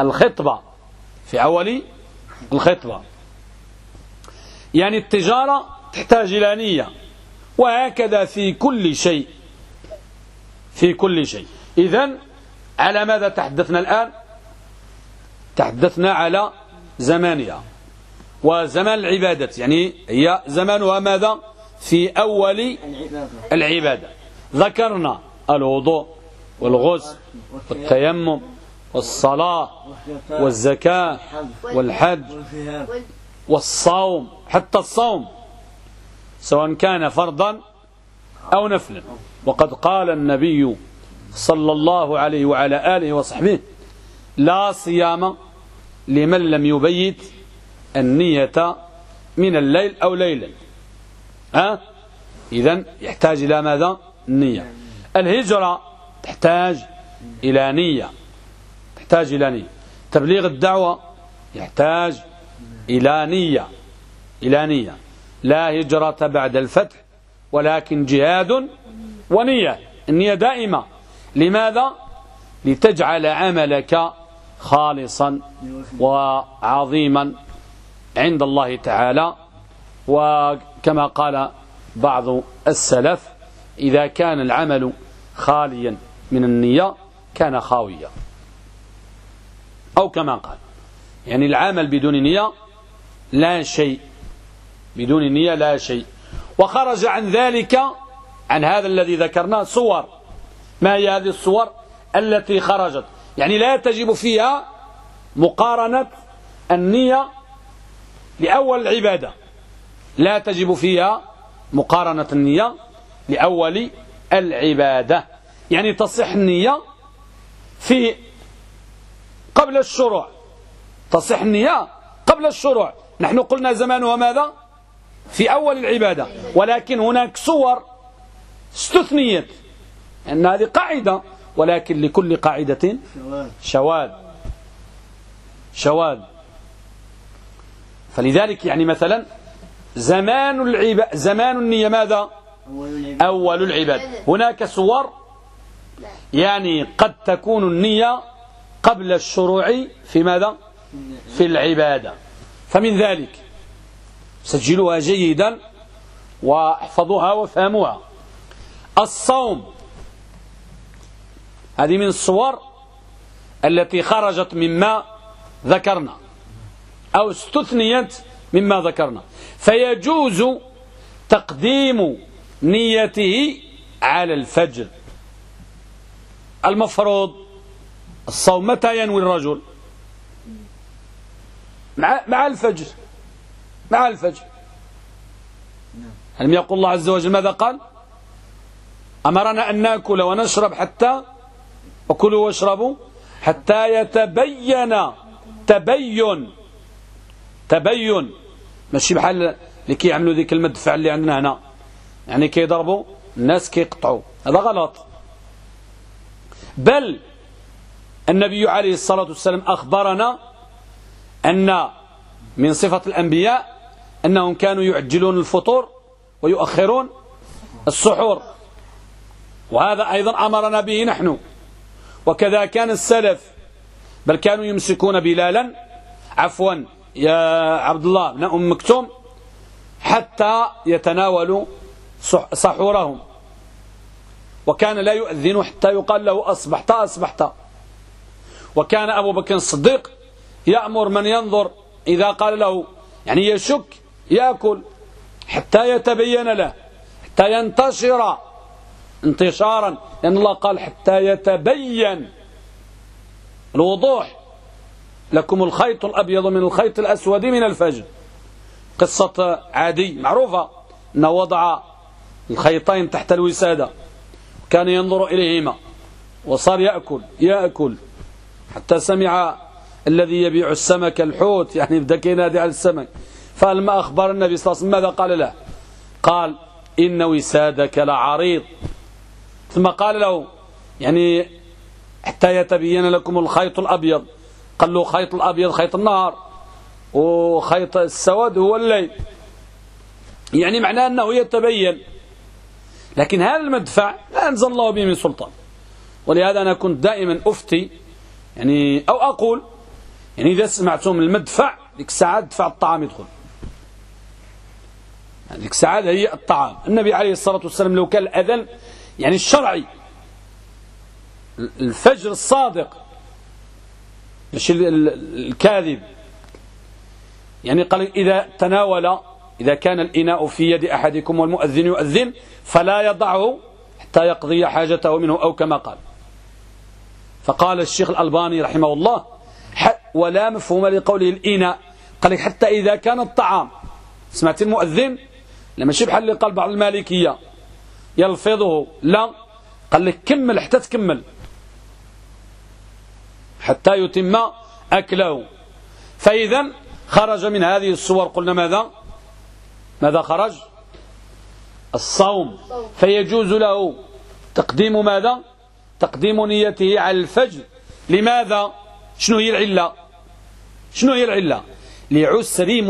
الخطبة. يعني التجارة تحتاج إلى نية، وهكذا في كل شيء. إذن على ماذا تحدثنا الآن؟ تحدثنا على زمانها وزمان العبادة، يعني هي زمانها ماذا؟ في أول العبادة. ذكرنا الوضوء والغسل والتيمم والصلاة والزكاة والحج والصوم، حتى الصوم سواء كان فرضا أو نفلا. وقد قال النبي صلى الله عليه وعلى آله وصحبه: لا صيام لمن لم يبيت النية من الليل أو ليلا. إذن يحتاج إلى ماذا؟ النية. الهجرة تحتاج إلى نية. تبليغ الدعوة يحتاج إلى نية. لا هجرة بعد الفتح ولكن جهاد ونية. النية دائمة. لماذا؟ لتجعل عملك خالصا وعظيما عند الله تعالى. وكما قال بعض السلف: إذا كان العمل خاليا من النية كان خاويا، أو كما قال، يعني العمل بدون نية لا شيء. وخرج عن ذلك، عن هذا الذي ذكرناه، صور. ما هي هذه الصور التي خرجت؟ يعني لا تجب فيها مقارنة النية لأول العبادة، لا تجب فيها مقارنة النية لأول العبادة. يعني تصح النية في قبل الشروع، تصح النية قبل الشروع. نحن قلنا زمانها ماذا؟ في أول العبادة، ولكن هناك صور استثنيت أن هذه قاعدة، ولكن لكل قاعدة شواذ. فلذلك يعني مثلا زمان النية ماذا؟ أول العبادة. هناك صور يعني قد تكون النية قبل الشروع في ماذا؟ في العبادة. فمن ذلك سجلوها جيدا واحفظوها وفهموها. الصوم، هذه من الصور التي خرجت مما ذكرنا أو استثنيت مما ذكرنا، فيجوز تقديم نيته على الفجر. المفروض الصوم متى ينوي الرجل؟ مع الفجر. لم يقول الله عز وجل ماذا قال؟ أمرنا أن نأكل ونشرب حتى وكلوا واشربوا حتى يتبين تبين، ماشي بحال اللي كيعملوا ذيك المدفع اللي عندنا هنا، يعني كيضربوا الناس كيقطعوا، هذا غلط. بل النبي عليه الصلاة والسلام أخبرنا أن من صفة الأنبياء أنهم كانوا يعجلون الفطور ويؤخرون السحور، وهذا أيضا أمرنا به نحن. وكذا كان السلف، بل كانوا يمسكون بلالا يا عبد الله بن أم مكتوم حتى يتناولوا سحورهم، وكان لا يؤذن حتى يقال له أصبحت. وكان أبو بكر الصديق يأمر من ينظر إذا قال له يعني يشك يأكل حتى يتبين له، حتى ينتشر انتشارا، لأن الله قال حتى يتبين الوضوح لكم الخيط الأبيض من الخيط الأسود من الفجر. قصة عادي معروفة، أنه وضع الخيطين تحت الوسادة كان ينظر إليهما وصار يأكل حتى سمع الذي يبيع السمك الحوت، يعني بدأ ينادي على السمك. فلما أخبر النبي صلى الله عليه وسلم ماذا قال له؟ قال إن وسادك لعريض. ثم قال له يعني حتى يتبين لكم الخيط الأبيض. قال له خيط الأبيض خيط النهار، وخيط السواد هو الليل، يعني معناه أنه يتبين. لكن هذا المدفع لا أنزل الله به من سلطان، ولهذا أنا كنت دائما أفتي يعني أو أقول يعني إذا سمعتم المدفع ذيك الساعة دفع الطعام يدخل، ذيك الساعة هي الطعام. النبي عليه الصلاة والسلام لو كان الأذان يعني الشرعي الفجر الصادق مش الكاذب، يعني قال إذا كان الإناء في يد أحدكم والمؤذن يؤذن فلا يضعه حتى يقضي حاجته منه، أو كما قال. فقال الشيخ الألباني رحمه الله ولا مفهوم لقوله الإناء، قال حتى إذا كان الطعام. سمعت المؤذن لما شي بحال اللي قال بعض المالكية يلفظه، لا، قال لك كمل حتى تكمل حتى يتم أكله. فإذا خرج من هذه الصور قلنا ماذا خرج؟ الصوم. فيجوز له تقديم ماذا؟ تقديم نيته على الفجر. لماذا؟ شنو هي العلة؟ لعسر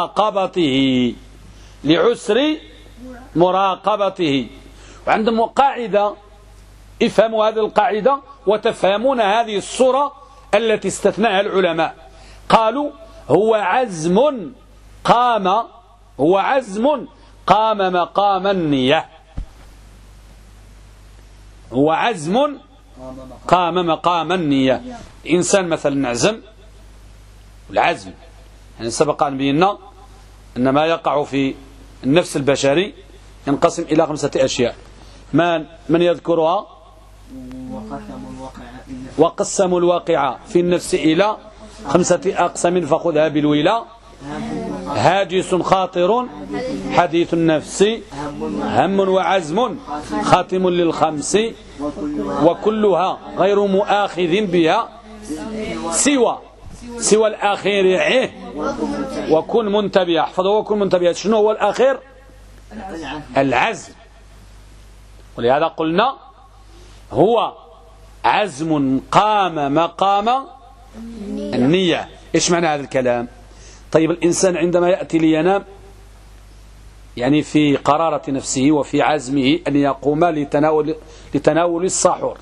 مراقبته. وعندهم قاعدة، افهموا هذه القاعدة وتفهمون هذه الصورة التي استثناها العلماء. قالوا هو عزم قام مقام النية. هو عزم قام مقام النية. إنسان مثلا نعزم، والعزم يعني سبق أن بينا أن ما يقع في النفس البشري ينقسم إلى 5 أشياء. من يذكرها؟ وقسموا الواقع في النفس إلى 5 أقسام فخذها بالولاء: هاجس خاطر، حديث النفس، هم وعزم، خاتم للخمس، وكلها غير مؤاخذ بها سوى الأخير وكن منتبه. احفظوا وكن منتبه. شنو هو الأخير؟ العزم. ولهذا قلنا هو عزم قام مقام النية. إيش معنى هذا الكلام؟ طيب الإنسان عندما يأتي لينام يعني في قرارة نفسه وفي عزمه أن يقوم لتناول السحور،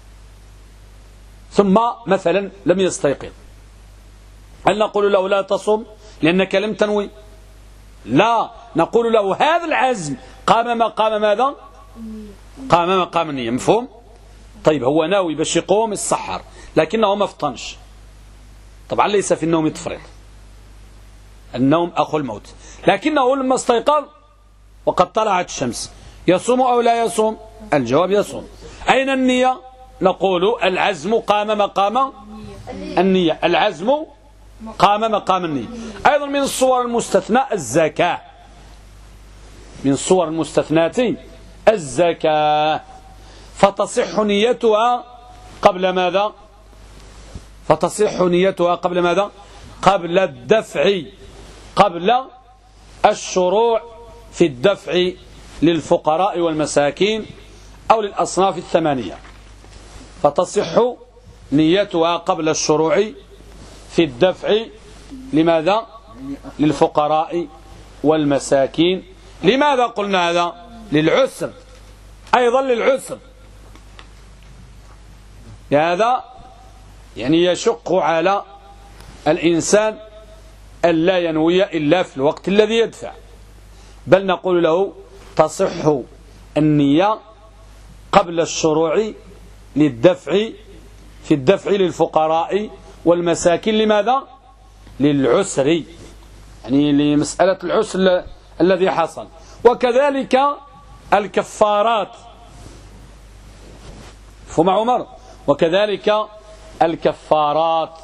ثم مثلا لم يستيقظ، هل نقول له لا تصم لأنك لم تنوي؟ لا، نقول له هذا العزم قام مقام ماذا؟ قام مقام النية. مفهوم؟ طيب هو ناوي باش يقوم السحر لكنه ما فطنش، طبعا ليس في النوم تفريط، النوم أخو الموت، لكنه لما استيقظ وقد طلعت الشمس يصوم أو لا يصوم؟ الجواب يصوم. أين النية؟ نقول العزم قام مقام النية. العزم قام مقام النية. أيضا من الصور المستثناء الزكاة، من الصور المستثنات الزكاة، فتصح نيتها قبل ماذا؟ فتصح نيتها قبل ماذا؟ قبل الدفع، قبل الشروع في الدفع للفقراء والمساكين أو للأصناف الثمانية. فتصح نيتها قبل الشروع في الدفع لماذا؟ للفقراء والمساكين. لماذا قلنا هذا؟ للعسر، أيضا للعسر. هذا يعني يشق على الإنسان ألا ينوي إلا في الوقت الذي يدفع، بل نقول له تصح النية قبل الشروع للدفع في الدفع للفقراء والمساكين. لماذا؟ للعسر، يعني لمسألة العسر الذي حصل. وكذلك الكفارات، فهم عمر، وكذلك الكفارات،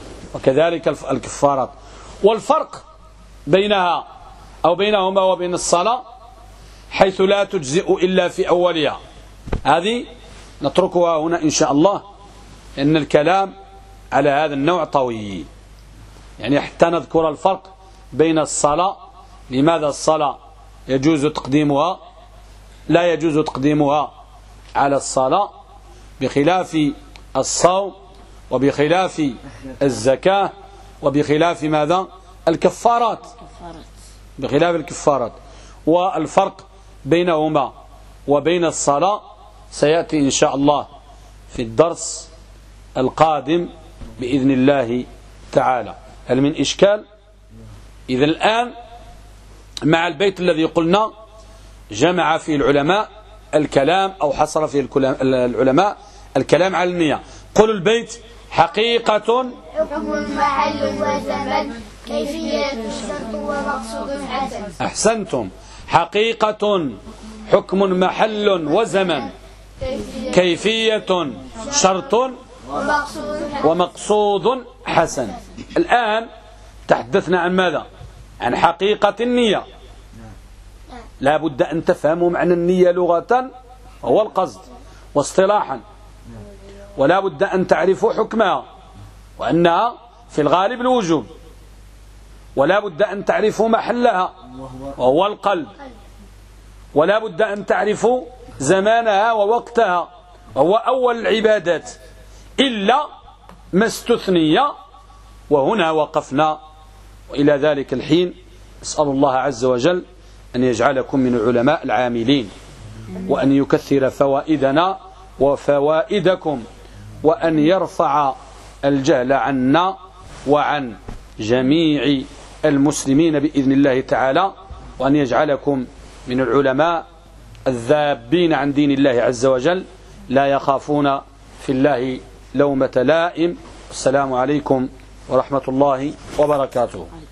والفرق بينها أو بينهما وبين الصلاة حيث لا تجزئ إلا في أولها، هذه نتركها هنا إن شاء الله، إن الكلام على هذا النوع طويل، يعني حتى نذكر الفرق بين الصلاة، لماذا الصلاة يجوز تقديمها لا يجوز تقديمها على الصلاة، بخلاف الصوم وبخلاف الزكاة وبخلاف ماذا؟ الكفارات، بخلاف الكفارات. والفرق بينهما وبين الصلاة سيأتي إن شاء الله في الدرس القادم بإذن الله تعالى. هل من إشكال؟ إذا الآن مع البيت الذي قلنا جمع فيه العلماء الكلام أو حصر فيه العلماء الكلام على النية. قل البيت: حقيقة حكم محل وزمن كيفية شرط ومقصود حسن. أحسنتم. حقيقة حكم محل وزمن كيفية شرط ومقصود حسن. الآن تحدثنا عن ماذا؟ عن حقيقة النية. لا بد أن تفهموا معنى النية لغة هو القصد، واصطلاحا ولا بد أن تعرفوا حكمها وأنها في الغالب الوجوب، ولا بد أن تعرفوا محلها وهو القلب، ولا بد أن تعرفوا زمانها ووقتها وهو أول العبادات إلا ما استثني. وهنا وقفنا، وإلى ذلك الحين أسأل الله عز وجل أن يجعلكم من العلماء العاملين، وأن يكثر فوائدنا وفوائدكم، وأن يرفع الجهل عنا وعن جميع المسلمين بإذن الله تعالى، وأن يجعلكم من العلماء الذابين عن دين الله عز وجل لا يخافون في الله لومة لائم. السلام عليكم ورحمة الله وبركاته.